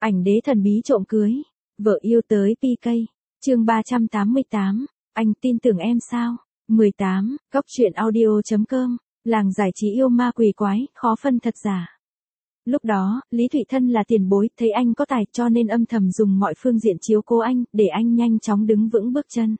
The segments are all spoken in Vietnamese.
Ảnh đế thần bí trộm cưới. Vợ yêu tới PK. Chương 388. Anh tin tưởng em sao? 18. Góc truyện audio.com. Làng giải trí yêu ma quỷ quái, khó phân thật giả. Lúc đó, Lý Thụy Thân là tiền bối, thấy anh có tài cho nên âm thầm dùng mọi phương diện chiếu cố anh, để anh nhanh chóng đứng vững bước chân.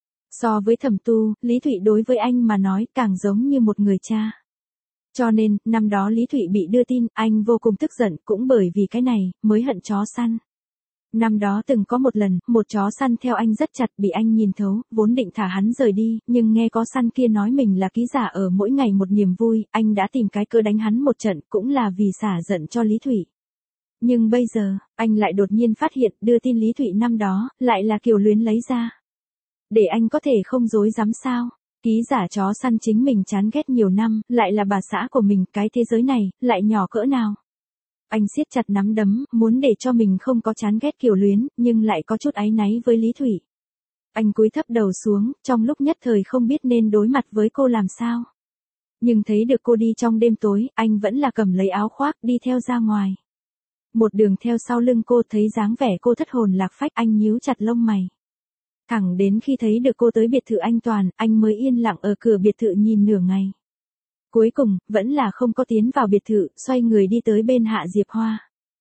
So với Thẩm Tu, Lý Thụy đối với anh mà nói càng giống như một người cha. Cho nên, năm đó Lý Thụy bị đưa tin, anh vô cùng tức giận, cũng bởi vì cái này, mới hận chó săn. Năm đó từng có một lần, một chó săn theo anh rất chặt bị anh nhìn thấu, vốn định thả hắn rời đi, nhưng nghe có săn kia nói mình là ký giả ở Mỗi Ngày Một Niềm Vui, anh đã tìm cái cớ đánh hắn một trận, cũng là vì xả giận cho Lý Thụy. Nhưng bây giờ, anh lại đột nhiên phát hiện đưa tin Lý Thụy năm đó, lại là Kiều Luyến lấy ra. Để anh có thể không dối dám sao? Ký giả chó săn chính mình chán ghét nhiều năm, lại là bà xã của mình, cái thế giới này, lại nhỏ cỡ nào? Anh siết chặt nắm đấm, muốn để cho mình không có chán ghét Kiều Luyến, nhưng lại có chút áy náy với Lý Thụy. Anh cúi thấp đầu xuống, trong lúc nhất thời không biết nên đối mặt với cô làm sao. Nhưng thấy được cô đi trong đêm tối, anh vẫn là cầm lấy áo khoác đi theo ra ngoài. Một đường theo sau lưng cô, thấy dáng vẻ cô thất hồn lạc phách, anh nhíu chặt lông mày. Thẳng đến khi thấy được cô tới biệt thự anh Toàn, anh mới yên lặng ở cửa biệt thự nhìn nửa ngày. Cuối cùng, vẫn là không có tiến vào biệt thự, xoay người đi tới bên Hạ Diệp Hoa.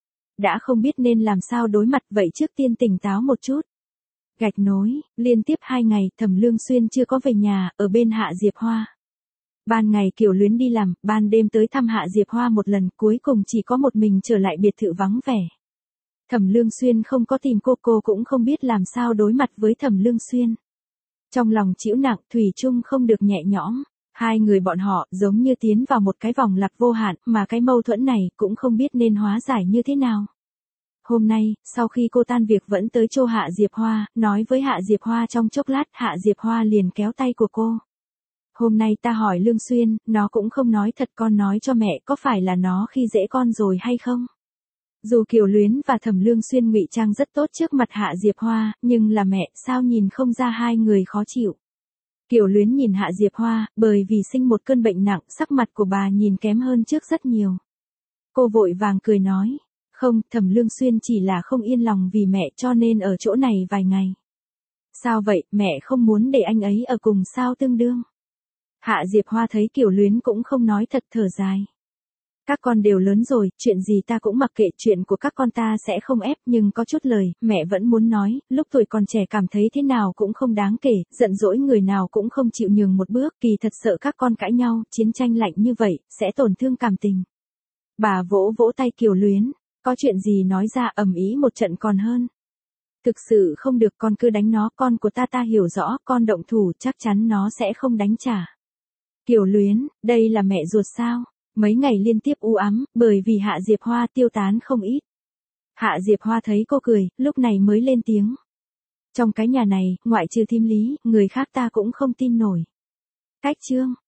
Đã không biết nên làm sao đối mặt, vậy trước tiên tỉnh táo một chút. Gạch nối, liên tiếp 2 ngày, Thẩm Lương Xuyên chưa có về nhà, ở bên Hạ Diệp Hoa. Ban ngày Kiều Luyến đi làm, ban đêm tới thăm Hạ Diệp Hoa một lần, cuối cùng chỉ có một mình trở lại biệt thự vắng vẻ. Thẩm Lương Xuyên không có tìm cô cũng không biết làm sao đối mặt với Thẩm Lương Xuyên. Trong lòng chịu nặng, thủy chung không được nhẹ nhõm. Hai người bọn họ giống như tiến vào một cái vòng lặp vô hạn, mà cái mâu thuẫn này cũng không biết nên hóa giải như thế nào. Hôm nay, sau khi cô tan việc vẫn tới chỗ Hạ Diệp Hoa, nói với Hạ Diệp Hoa trong chốc lát, Hạ Diệp Hoa liền kéo tay của cô. Hôm nay ta hỏi Lương Xuyên, nó cũng không nói thật, con nói cho mẹ, có phải là nó khi dễ con rồi hay không? Dù Kiều Luyến và Thẩm Lương Xuyên ngụy trang rất tốt trước mặt Hạ Diệp Hoa, nhưng là mẹ, sao nhìn không ra hai người khó chịu. Kiều Luyến nhìn Hạ Diệp Hoa, bởi vì sinh một cơn bệnh nặng, sắc mặt của bà nhìn kém hơn trước rất nhiều. Cô vội vàng cười nói, không, Thẩm Lương Xuyên chỉ là không yên lòng vì mẹ cho nên ở chỗ này vài ngày. Sao vậy, mẹ không muốn để anh ấy ở cùng sao tương đương? Hạ Diệp Hoa thấy Kiều Luyến cũng không nói thật, thở dài. Các con đều lớn rồi, chuyện gì ta cũng mặc kệ, chuyện của các con ta sẽ không ép, nhưng có chút lời, mẹ vẫn muốn nói, lúc tuổi còn trẻ cảm thấy thế nào cũng không đáng kể, giận dỗi người nào cũng không chịu nhường một bước, kỳ thật sợ các con cãi nhau, chiến tranh lạnh như vậy, sẽ tổn thương cảm tình. Bà vỗ vỗ tay Kiều Luyến, có chuyện gì nói ra, ầm ĩ một trận còn hơn. Thực sự không được, con cứ đánh nó, con của ta hiểu rõ, con động thủ chắc chắn nó sẽ không đánh trả. Kiều Luyến, đây là mẹ ruột sao? Mấy ngày liên tiếp u ám, bởi vì Hạ Diệp Hoa tiêu tán không ít. Hạ Diệp Hoa thấy cô cười, lúc này mới lên tiếng. Trong cái nhà này, ngoại trừ Thím Lý, người khác ta cũng không tin nổi. Cách chương,